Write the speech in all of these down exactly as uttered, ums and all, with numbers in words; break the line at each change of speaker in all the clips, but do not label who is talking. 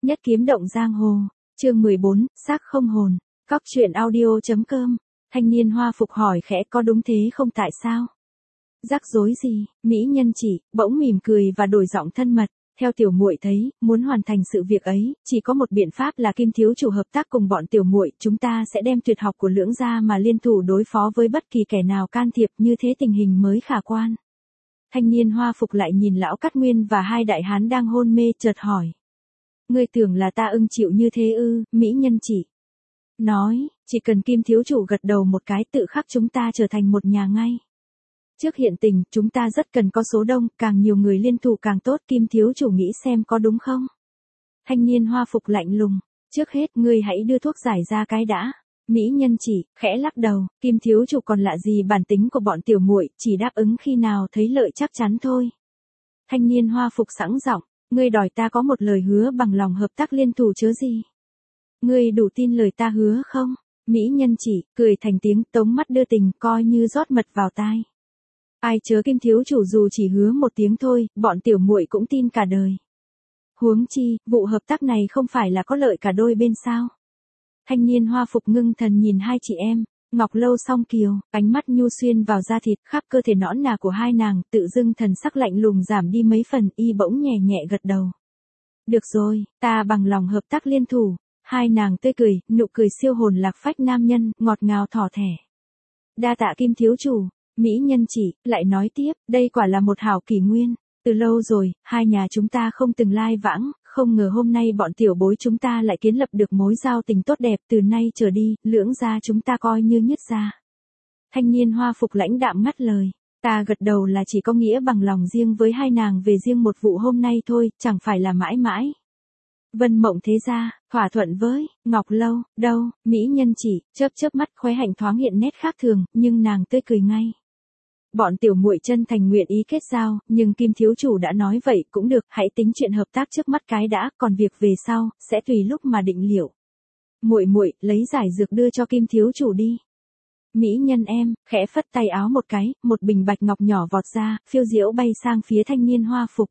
Nhất kiếm động giang hồ, chương mười bốn, xác không hồn, cóc truyện audio.com, thanh niên hoa phục hỏi khẽ có đúng thế không tại sao? Rắc rối gì, mỹ nhân chỉ, bỗng mỉm cười và đổi giọng thân mật, theo tiểu muội thấy, muốn hoàn thành sự việc ấy, chỉ có một biện pháp là Kim thiếu chủ hợp tác cùng bọn tiểu muội, chúng ta sẽ đem tuyệt học của lưỡng gia mà liên thủ đối phó với bất kỳ kẻ nào can thiệp, như thế tình hình mới khả quan. Thanh niên hoa phục lại nhìn lão Cát Nguyên và hai đại hán đang hôn mê chợt hỏi. Ngươi tưởng là ta ưng chịu như thế ư, mỹ nhân chỉ. Nói, chỉ cần Kim thiếu chủ gật đầu một cái tự khắc chúng ta trở thành một nhà ngay. Trước hiện tình, chúng ta rất cần có số đông, càng nhiều người liên thủ càng tốt, Kim thiếu chủ nghĩ xem có đúng không? Thanh niên hoa phục lạnh lùng, trước hết ngươi hãy đưa thuốc giải ra cái đã. Mỹ nhân chỉ, khẽ lắc đầu, Kim thiếu chủ còn lạ gì bản tính của bọn tiểu muội, chỉ đáp ứng khi nào thấy lợi chắc chắn thôi. Thanh niên hoa phục sẵn giọng, ngươi đòi ta có một lời hứa bằng lòng hợp tác liên thủ chớ gì. Ngươi đủ tin lời ta hứa không? Mỹ nhân chỉ, cười thành tiếng tống mắt đưa tình, coi như rót mật vào tai. Ai chớ Kim thiếu chủ dù chỉ hứa một tiếng thôi, bọn tiểu muội cũng tin cả đời. Huống chi, vụ hợp tác này không phải là có lợi cả đôi bên sao? Thanh niên hoa phục ngưng thần nhìn hai chị em, Ngọc Lâu song kiều, ánh mắt nhu xuyên vào da thịt khắp cơ thể nõn nà của hai nàng, tự dưng thần sắc lạnh lùng giảm đi mấy phần, y bỗng nhẹ nhẹ gật đầu. Được rồi, ta bằng lòng hợp tác liên thủ. Hai nàng tươi cười, nụ cười siêu hồn lạc phách nam nhân, ngọt ngào thỏ thẻ. Đa tạ Kim thiếu chủ, mỹ nhân chỉ, lại nói tiếp, đây quả là một hảo kỷ nguyên. Từ lâu rồi, hai nhà chúng ta không từng lai vãng, không ngờ hôm nay bọn tiểu bối chúng ta lại kiến lập được mối giao tình tốt đẹp, từ nay trở đi, lưỡng gia chúng ta coi như nhất gia. Thanh niên hoa phục lãnh đạm ngắt lời, ta gật đầu là chỉ có nghĩa bằng lòng riêng với hai nàng về riêng một vụ hôm nay thôi, chẳng phải là mãi mãi. Vân Mộng thế gia, thỏa thuận với, Ngọc Lâu, đâu, mỹ nhân chỉ, chớp chớp mắt khóe hạnh thoáng hiện nét khác thường, nhưng nàng tươi cười ngay. Bọn tiểu muội chân thành nguyện ý kết giao, nhưng Kim thiếu chủ đã nói vậy cũng được, hãy tính chuyện hợp tác trước mắt cái đã, còn việc về sau, sẽ tùy lúc mà định liệu. Muội muội, lấy giải dược đưa cho Kim thiếu chủ đi. Mỹ nhân em, khẽ phất tay áo một cái, một bình bạch ngọc nhỏ vọt ra, phiêu diễu bay sang phía thanh niên hoa phục.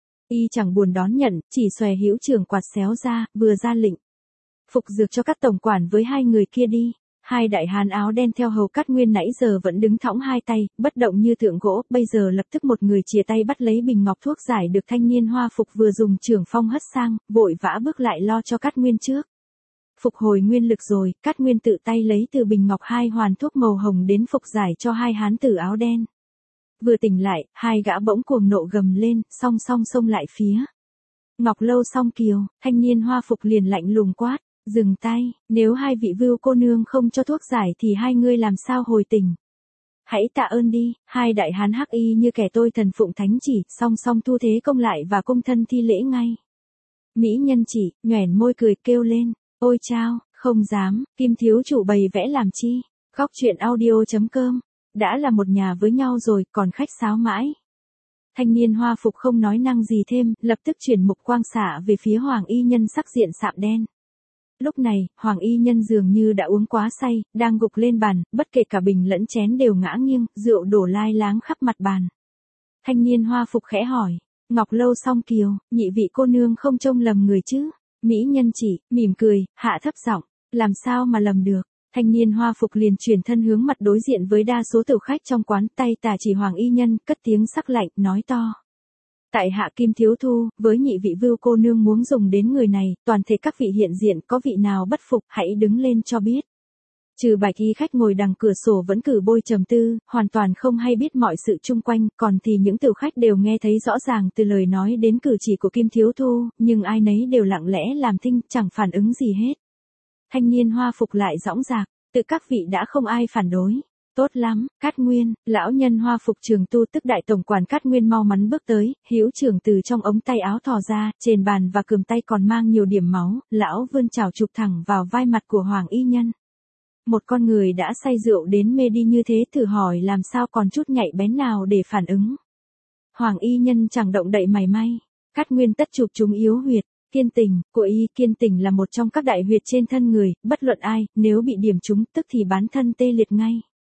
Y chẳng buồn đón nhận, chỉ xòe hữu trưởng quạt xéo ra, vừa ra lệnh. Phục dược cho các tổng quản với hai người kia đi. Hai đại hán áo đen theo hầu Cát Nguyên nãy giờ vẫn đứng thõng hai tay, bất động như tượng gỗ, bây giờ lập tức một người chìa tay bắt lấy bình ngọc thuốc giải được thanh niên hoa phục vừa dùng trưởng phong hất sang, vội vã bước lại lo cho Cát Nguyên trước. Phục hồi nguyên lực rồi, Cát Nguyên tự tay lấy từ bình ngọc hai hoàn thuốc màu hồng đến phục giải cho hai hán tử áo đen. Vừa tỉnh lại, hai gã bỗng cuồng nộ gầm lên, song song xông lại phía. Ngọc Lâu song kiều, thanh niên hoa phục liền lạnh lùng quát. Dừng tay, nếu hai vị vưu cô nương không cho thuốc giải thì hai ngươi làm sao hồi tình. Hãy tạ ơn đi, hai đại hán hắc y như kẻ tôi thần phụng thánh chỉ, song song thu thế công lại và công thân thi lễ ngay. Mỹ nhân chỉ, nhoẻn môi cười kêu lên, ôi chao, không dám, Kim thiếu chủ bày vẽ làm chi, khóc chuyện audio.com, đã là một nhà với nhau rồi, còn khách sáo mãi. Thanh niên hoa phục không nói năng gì thêm, lập tức chuyển mục quang xạ về phía hoàng y nhân sắc diện sạm đen. Lúc này, Hoàng y nhân dường như đã uống quá say, đang gục lên bàn, bất kể cả bình lẫn chén đều ngã nghiêng, rượu đổ lai láng khắp mặt bàn. Thanh niên hoa phục khẽ hỏi, Ngọc Lâu song kiều, nhị vị cô nương không trông lầm người chứ? Mỹ nhân chỉ, mỉm cười, hạ thấp giọng, làm sao mà lầm được? Thanh niên hoa phục liền chuyển thân hướng mặt đối diện với đa số tiểu khách trong quán, tay tả chỉ Hoàng y nhân, cất tiếng sắc lạnh, nói to. Tại hạ Kim thiếu thu, với nhị vị vưu cô nương muốn dùng đến người này, toàn thể các vị hiện diện có vị nào bất phục, hãy đứng lên cho biết. Trừ bạch y khách ngồi đằng cửa sổ vẫn cử bôi trầm tư, hoàn toàn không hay biết mọi sự chung quanh, còn thì những tiểu khách đều nghe thấy rõ ràng từ lời nói đến cử chỉ của Kim thiếu thu, nhưng ai nấy đều lặng lẽ làm thinh, chẳng phản ứng gì hết. Thanh niên hoa phục lại dõng dạc, tự các vị đã không ai phản đối. Tốt lắm, Cát Nguyên, lão nhân hoa phục trường tu tức đại tổng quản Cát Nguyên mau mắn bước tới, hữu trưởng từ trong ống tay áo thò ra, trên bàn và cườm tay còn mang nhiều điểm máu, lão vươn chảo chụp thẳng vào vai mặt của Hoàng y nhân. Một con người đã say rượu đến mê đi như thế thử hỏi làm sao còn chút nhạy bén nào để phản ứng. Hoàng y nhân chẳng động đậy mảy may, Cát Nguyên tất chụp chúng yếu huyệt. Kiên tình, của y kiên tình là một trong các đại huyệt trên thân người, bất luận ai, nếu bị điểm trúng tức thì bán thân tê liệt ngay.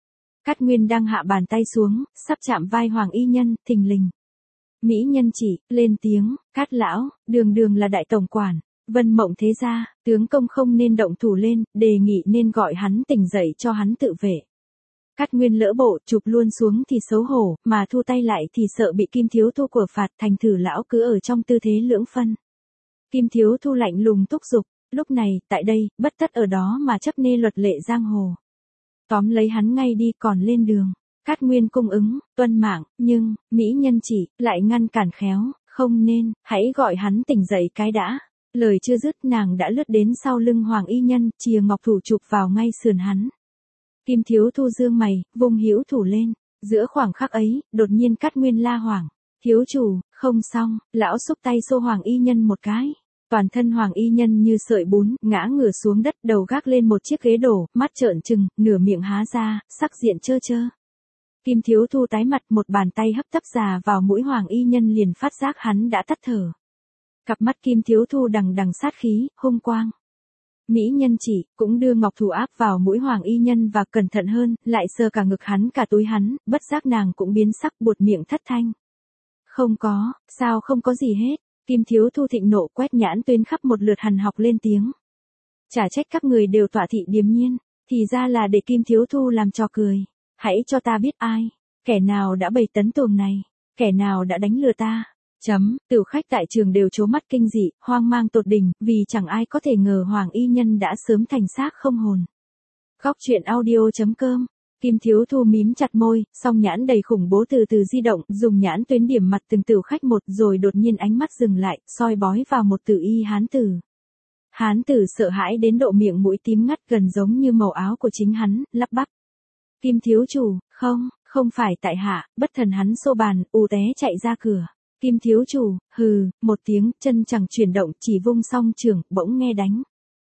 Cát Nguyên đang hạ bàn tay xuống, sắp chạm vai Hoàng y nhân, thình lình. Mỹ nhân chỉ, lên tiếng, Cát lão, đường đường là đại tổng quản, Vân Mộng thế gia, tướng công không nên động thủ lên, đề nghị nên gọi hắn tỉnh dậy cho hắn tự vệ. Cát Nguyên lỡ bộ, chụp luôn xuống thì xấu hổ, mà thu tay lại thì sợ bị Kim Thiếu Thu của phạt, thành thử lão cứ ở trong tư thế lưỡng phân. Kim Thiếu Thu lạnh lùng thúc giục, lúc này, tại đây, bất tất ở đó mà chấp nê luật lệ giang hồ. Tóm lấy hắn ngay đi, còn lên đường. Cát Nguyên cung ứng, tuân mạng, nhưng, mỹ nhân chỉ, lại ngăn cản khéo, không nên, hãy gọi hắn tỉnh dậy cái đã. Lời chưa dứt nàng đã lướt đến sau lưng Hoàng Y Nhân, chìa ngọc thủ chụp vào ngay sườn hắn. Kim Thiếu Thu dương mày, vung hữu thủ lên. Giữa khoảng khắc ấy, đột nhiên Cát Nguyên la hoảng. Thiếu chủ, không xong, lão xúc tay xô Hoàng Y Nhân một cái. Toàn thân Hoàng Y Nhân như sợi bún, ngã ngửa xuống đất, đầu gác lên một chiếc ghế đổ, mắt trợn trừng, nửa miệng há ra, sắc diện trơ trơ. Kim Thiếu Thu tái mặt, một bàn tay hấp tấp già vào mũi Hoàng Y Nhân liền phát giác hắn đã tắt thở. Cặp mắt Kim Thiếu Thu đằng đằng sát khí, hung quang. Mỹ nhân chỉ, cũng đưa ngọc thủ áp vào mũi Hoàng Y Nhân và cẩn thận hơn, lại sờ cả ngực hắn cả túi hắn, bất giác nàng cũng biến sắc buột miệng thất thanh. Không có, sao không có gì hết. Kim Thiếu Thu thịnh nộ quét nhãn tuyến khắp một lượt hằn học lên tiếng. Chả trách các người đều tọa thị điềm nhiên, thì ra là để Kim Thiếu Thu làm trò cười. Hãy cho ta biết ai, kẻ nào đã bày tấn tuồng này, kẻ nào đã đánh lừa ta. Chấm, tiểu khách tại trường đều trố mắt kinh dị, hoang mang tột đỉnh, vì chẳng ai có thể ngờ Hoàng Y Nhân đã sớm thành xác không hồn. Góc truyện audio chấm com. Kim Thiếu Thu mím chặt môi, song nhãn đầy khủng bố từ từ di động, dùng nhãn tuyến điểm mặt từng tiểu khách một, rồi đột nhiên ánh mắt dừng lại, soi bói vào một tử y hán tử. Hán tử sợ hãi đến độ miệng mũi tím ngắt gần giống như màu áo của chính hắn, lắp bắp. Kim thiếu chủ, không, không phải tại hạ, bất thần hắn xô bàn, ù té chạy ra cửa. Kim thiếu chủ, hừ, một tiếng, chân chẳng chuyển động, chỉ vung song trường, bỗng nghe đánh.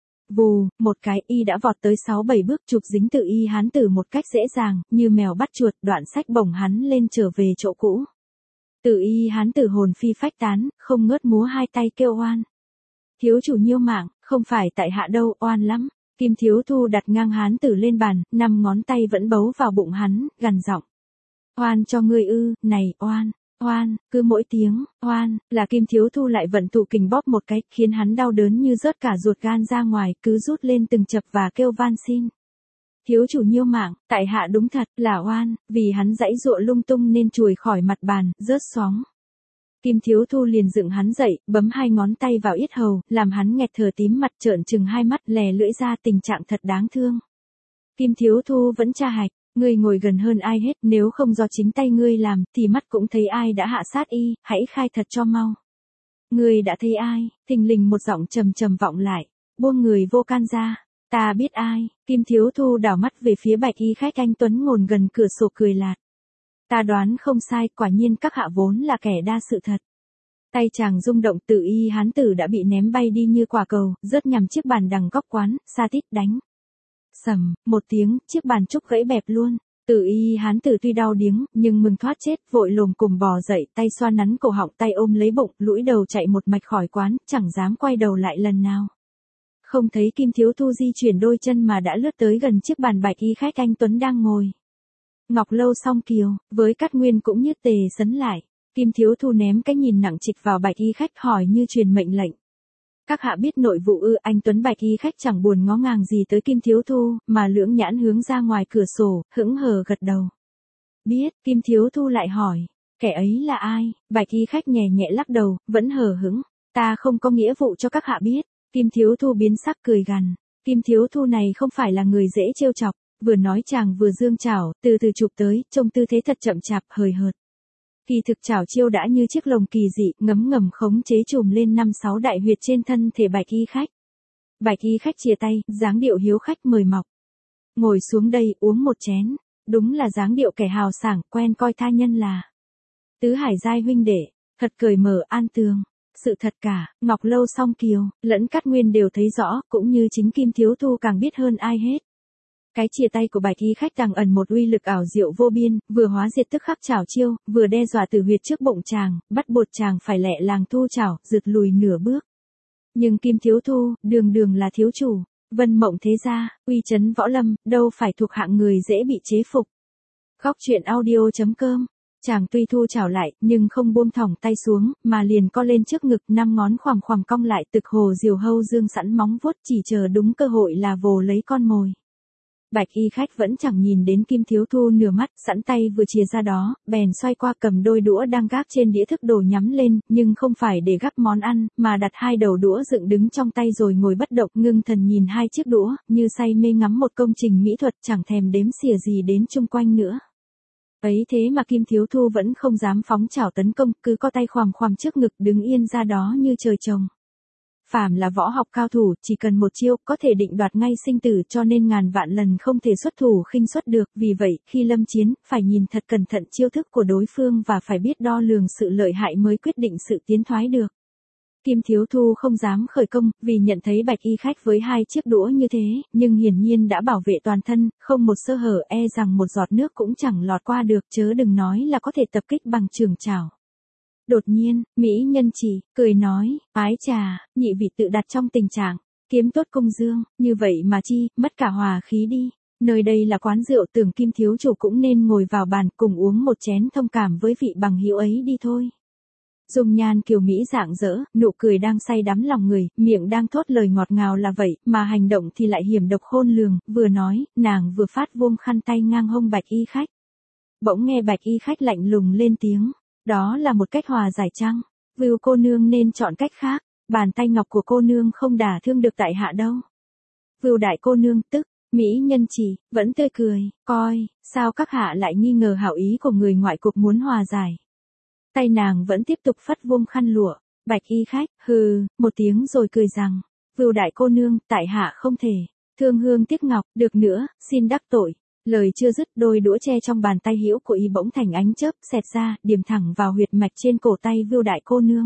Vù, một cái, y đã vọt tới sáu bảy bước, chụp dính tự y hán tử một cách dễ dàng, như mèo bắt chuột, đoạn sách bổng hắn lên trở về chỗ cũ. Tự y hán tử hồn phi phách tán, không ngớt múa hai tay kêu oan. Thiếu chủ nhiêu mạng, không phải tại hạ đâu, oan lắm. Kim Thiếu Thu đặt ngang hán tử lên bàn, năm ngón tay vẫn bấu vào bụng hắn, gằn giọng. Oan cho ngươi ư, này, oan, oan, cứ mỗi tiếng, oan, là Kim Thiếu Thu lại vận tụ kình bóp một cái, khiến hắn đau đớn như rớt cả ruột gan ra ngoài, cứ rút lên từng chập và kêu van xin. Thiếu chủ nhiêu mạng, tại hạ đúng thật, là oan, vì hắn dãy dụa lung tung nên chùi khỏi mặt bàn, rớt xoóng. Kim Thiếu Thu liền dựng hắn dậy, bấm hai ngón tay vào yết hầu, làm hắn nghẹt thở tím mặt trợn trừng hai mắt lè lưỡi ra, tình trạng thật đáng thương. Kim Thiếu Thu vẫn tra hạch, ngươi ngồi gần hơn ai hết, nếu không do chính tay ngươi làm, thì mắt cũng thấy ai đã hạ sát y, hãy khai thật cho mau. Ngươi đã thấy ai? Thình lình một giọng trầm trầm vọng lại, buông người vô can ra. Ta biết ai. Kim Thiếu Thu đảo mắt về phía bạch y khách anh tuấn ngồi gần cửa sổ cười lạt. Ta đoán không sai, quả nhiên các hạ vốn là kẻ đa sự thật. Tay chàng rung động, tự y hán tử đã bị ném bay đi như quả cầu, rớt nhằm chiếc bàn đằng góc quán, sa tít đánh. Sầm, một tiếng, chiếc bàn trúc gãy bẹp luôn. Tự y hán tử tuy đau điếng, nhưng mừng thoát chết, vội lồm cồm bò dậy, tay xoa nắn cổ họng, tay ôm lấy bụng, lũi đầu chạy một mạch khỏi quán, chẳng dám quay đầu lại lần nào. Không thấy Kim Thiếu Thu di chuyển đôi chân mà đã lướt tới gần chiếc bàn bạch y khách anh tuấn đang ngồi. Ngọc Lâu song kiều, với Cát Nguyên cũng như tề sấn lại. Kim Thiếu Thu ném cái nhìn nặng trịch vào bạch y khách, hỏi như truyền mệnh lệnh. Các hạ biết nội vụ ư? Anh tuấn bạch y khách chẳng buồn ngó ngàng gì tới Kim Thiếu Thu, mà lưỡng nhãn hướng ra ngoài cửa sổ, hững hờ gật đầu. Biết. Kim Thiếu Thu lại hỏi, kẻ ấy là ai? Bạch y khách nhẹ nhẹ lắc đầu, vẫn hờ hững. Ta không có nghĩa vụ cho các hạ biết. Kim Thiếu Thu biến sắc cười gằn. Kim Thiếu Thu này không phải là người dễ trêu chọc. Vừa nói chàng vừa dương chảo, từ từ chụp tới, trông tư thế thật chậm chạp, hời hợt. Kỳ thực chảo chiêu đã như chiếc lồng kỳ dị, ngấm ngầm khống chế trùm lên năm sáu đại huyệt trên thân thể bạch y khách. Bạch y khách chia tay, dáng điệu hiếu khách mời mọc. Ngồi xuống đây, uống một chén. Đúng là dáng điệu kẻ hào sảng, quen coi tha nhân là. Tứ hải giai huynh đệ, thật cởi mở an tường. Sự thật cả, Ngọc Lâu song kiều, lẫn Cát Nguyên đều thấy rõ, cũng như chính Kim Thiếu Thu càng biết hơn ai hết. Cái chia tay của bạch y khách đang ẩn một uy lực ảo diệu vô biên, vừa hóa diệt tức khắc chảo chiêu, vừa đe dọa tử huyệt trước bụng chàng, bắt buộc chàng phải lẹ làng thu chảo, rượt lùi nửa bước. Nhưng Kim Thiếu Thu, đường đường là thiếu chủ, Vân Mộng thế gia, uy chấn võ lâm, đâu phải thuộc hạng người dễ bị chế phục. Góc truyện audio chấm com Chàng tuy thu chảo lại, nhưng không buông thõng tay xuống, mà liền co lên trước ngực, năm ngón khoằm khoằm cong lại, tực hồ diều hâu dương sẵn móng vuốt, chỉ chờ đúng cơ hội là vồ lấy con mồi. Bạch y khách vẫn chẳng nhìn đến Kim Thiếu Thu nửa mắt, sẵn tay vừa chìa ra đó, bèn xoay qua cầm đôi đũa đang gác trên đĩa thức đồ nhắm lên, nhưng không phải để gắp món ăn, mà đặt hai đầu đũa dựng đứng trong tay rồi ngồi bất động, ngưng thần nhìn hai chiếc đũa, như say mê ngắm một công trình mỹ thuật, chẳng thèm đếm xỉa gì đến chung quanh nữa. Ấy thế mà Kim Thiếu Thu vẫn không dám phóng chảo tấn công, cứ co tay khoằm khoằm trước ngực đứng yên ra đó như trời trồng. Phàm là võ học cao thủ, chỉ cần một chiêu có thể định đoạt ngay sinh tử, cho nên ngàn vạn lần không thể xuất thủ khinh suất được, vì vậy, khi lâm chiến, phải nhìn thật cẩn thận chiêu thức của đối phương và phải biết đo lường sự lợi hại mới quyết định sự tiến thoái được. Kim Thiếu Thu không dám khởi công, vì nhận thấy bạch y khách với hai chiếc đũa như thế, nhưng hiển nhiên đã bảo vệ toàn thân, không một sơ hở, e rằng một giọt nước cũng chẳng lọt qua được, chớ đừng nói là có thể tập kích bằng trường chảo. Đột nhiên, mỹ nhân chỉ, cười nói, ái trà, nhị vị tự đặt trong tình trạng, kiếm tốt công dương, như vậy mà chi, mất cả hòa khí đi. Nơi đây là quán rượu, tưởng Kim thiếu chủ cũng nên ngồi vào bàn cùng uống một chén thông cảm với vị bằng hữu ấy đi thôi. Dung nhan kiều mỹ rạng rỡ, nụ cười đang say đắm lòng người, miệng đang thốt lời ngọt ngào là vậy, mà hành động thì lại hiểm độc khôn lường, vừa nói, nàng vừa phát vuông khăn tay ngang hông bạch y khách. Bỗng nghe bạch y khách lạnh lùng lên tiếng. Đó là một cách hòa giải chăng? Vưu cô nương nên chọn cách khác, bàn tay ngọc của cô nương không đả thương được tại hạ đâu. Vưu đại cô nương tức, mỹ nhân chỉ, vẫn tươi cười, coi, sao các hạ lại nghi ngờ hảo ý của người ngoại cục muốn hòa giải. Tay nàng vẫn tiếp tục phất vuông khăn lụa, bạch y khách, hừ, một tiếng rồi cười rằng, Vưu đại cô nương, tại hạ không thể, thương hương tiếc ngọc, được nữa, xin đắc tội. Lời chưa dứt, đôi đũa tre trong bàn tay hữu của y bỗng thành ánh chớp xẹt ra, điểm thẳng vào huyệt mạch trên cổ tay Vưu đại cô nương.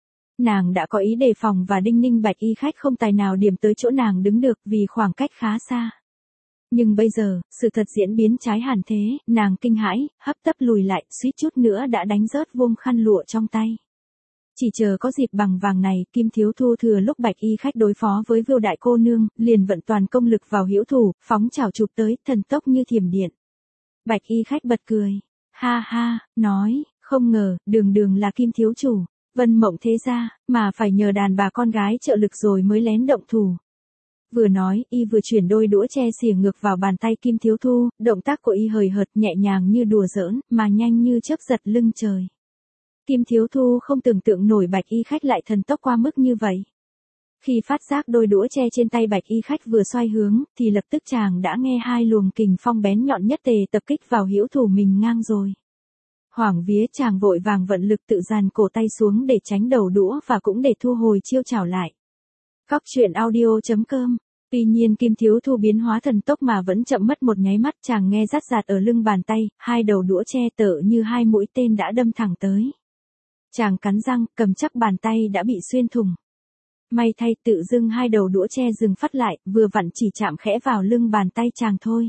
Nàng đã có ý đề phòng và đinh ninh bạch y khách không tài nào điểm tới chỗ nàng đứng được vì khoảng cách khá xa. Nhưng bây giờ, sự thật diễn biến trái hẳn thế, nàng kinh hãi, hấp tấp lùi lại, suýt chút nữa đã đánh rớt vuông khăn lụa trong tay. Chỉ chờ có dịp bằng vàng này, Kim Thiếu Thu thừa lúc bạch y khách đối phó với Vưu đại cô nương, liền vận toàn công lực vào hữu thủ, phóng chảo chụp tới, thần tốc như thiểm điện. Bạch y khách bật cười, ha ha, nói, không ngờ, đường đường là Kim thiếu chủ, Vân Mộng thế gia, mà phải nhờ đàn bà con gái trợ lực rồi mới lén động thủ. Vừa nói, y vừa chuyển đôi đũa tre xỉa ngược vào bàn tay Kim Thiếu Thu, động tác của y hời hợt nhẹ nhàng như đùa giỡn, mà nhanh như chớp giật lưng trời. Kim Thiếu Thu không tưởng tượng nổi bạch y khách lại thần tốc qua mức như vậy. Khi phát giác đôi đũa tre trên tay bạch y khách vừa xoay hướng, thì lập tức chàng đã nghe hai luồng kình phong bén nhọn nhất tề tập kích vào hữu thủ mình ngang rồi. Hoảng vía chàng vội vàng vận lực tự dàn cổ tay xuống để tránh đầu đũa và cũng để thu hồi chiêu chảo lại. Cóc truyện audio chấm com. Tuy nhiên Kim Thiếu Thu biến hóa thần tốc mà vẫn chậm mất một nháy mắt, chàng nghe rát rạt ở lưng bàn tay, hai đầu đũa tre tựa như hai mũi tên đã đâm thẳng tới. Chàng cắn răng, cầm chắc bàn tay đã bị xuyên thủng. May thay tự dưng hai đầu đũa tre dừng phát lại, vừa vặn chỉ chạm khẽ vào lưng bàn tay chàng thôi.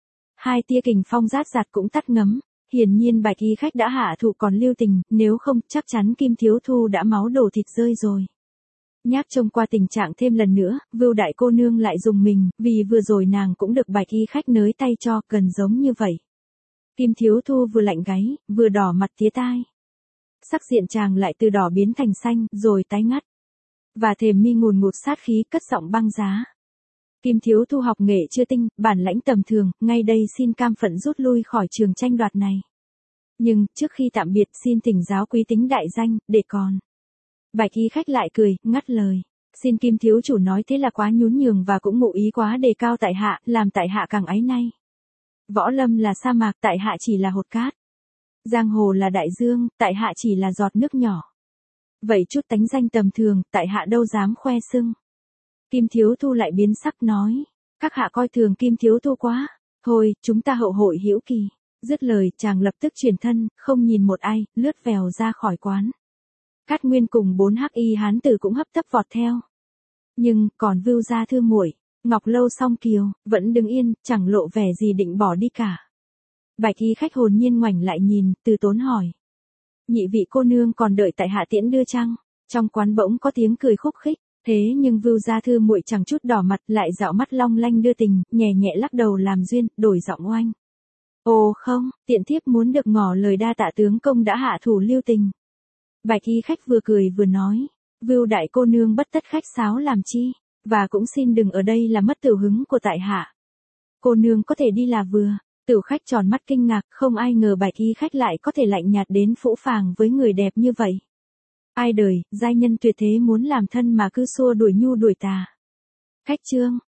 Hai tia kình phong rát rạt cũng tắt ngấm, hiển nhiên bạch y khách đã hạ thủ còn lưu tình, nếu không chắc chắn Kim Thiếu Thu đã máu đổ thịt rơi rồi. Nhác trông qua tình trạng thêm lần nữa, Vưu đại cô nương lại dùng mình, vì vừa rồi nàng cũng được bạch y khách nới tay cho, gần giống như vậy. Kim Thiếu Thu vừa lạnh gáy, vừa đỏ mặt tía tai. Sắc diện chàng lại từ đỏ biến thành xanh, rồi tái ngắt. Và thềm mi ngùn ngụt sát khí, cất giọng băng giá. Kim Thiếu Thu học nghệ chưa tinh, bản lãnh tầm thường, ngay đây xin cam phận rút lui khỏi trường tranh đoạt này. Nhưng, trước khi tạm biệt xin thỉnh giáo quý tính đại danh, để còn. Bạch y khách lại cười, ngắt lời. Xin Kim thiếu chủ nói thế là quá nhún nhường và cũng ngụ ý quá đề cao tại hạ, làm tại hạ càng áy nay. Võ lâm là sa mạc, tại hạ chỉ là hột cát. Giang hồ là đại dương, tại hạ chỉ là giọt nước nhỏ. Vậy chút tánh danh tầm thường, tại hạ đâu dám khoe xưng. Kim Thiếu Thu lại biến sắc nói. Các hạ coi thường Kim Thiếu Thu quá. Thôi, chúng ta hậu hội hữu kỳ. Dứt lời, chàng lập tức chuyển thân, không nhìn một ai, lướt vèo ra khỏi quán. Cát Nguyên cùng bốn hắc y hán tử cũng hấp tấp vọt theo. Nhưng, còn Vưu gia thư muội, Ngọc Lâu Song Kiều, vẫn đứng yên, chẳng lộ vẻ gì định bỏ đi cả. Bạch y khách hồn nhiên ngoảnh lại nhìn, từ tốn hỏi. Nhị vị cô nương còn đợi tại hạ tiễn đưa chăng? Trong quán bỗng có tiếng cười khúc khích, thế nhưng Vưu gia thư muội chẳng chút đỏ mặt, lại dạo mắt long lanh đưa tình, nhẹ nhẹ lắc đầu làm duyên, đổi giọng oanh. Ồ không, tiện thiếp muốn được ngỏ lời đa tạ tướng công đã hạ thủ lưu tình. Bạch y khách vừa cười vừa nói, Vưu đại cô nương bất tất khách sáo làm chi, và cũng xin đừng ở đây làm mất tiểu hứng của tại hạ. Cô nương có thể đi là vừa. Tiểu khách tròn mắt kinh ngạc, không ai ngờ bạch y khách lại có thể lạnh nhạt đến phũ phàng với người đẹp như vậy. Ai đời, giai nhân tuyệt thế muốn làm thân mà cứ xua đuổi nhu đuổi tà. Khách trương,